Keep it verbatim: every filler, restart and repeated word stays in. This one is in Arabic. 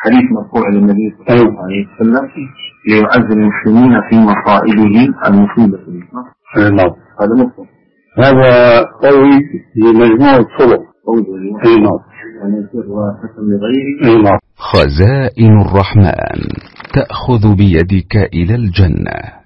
حديث مرفوع للنبي صلى الله عليه وسلم ليعز المسلمين في مصائبهم المصيبة. نعم. هذا مفهوم. هذا قوي لمجموع الطرق. قوي. نعم. يعني يصير حسن لغيره. نعم. خزائن الرحمن تأخذ بيدك إلى الجنة.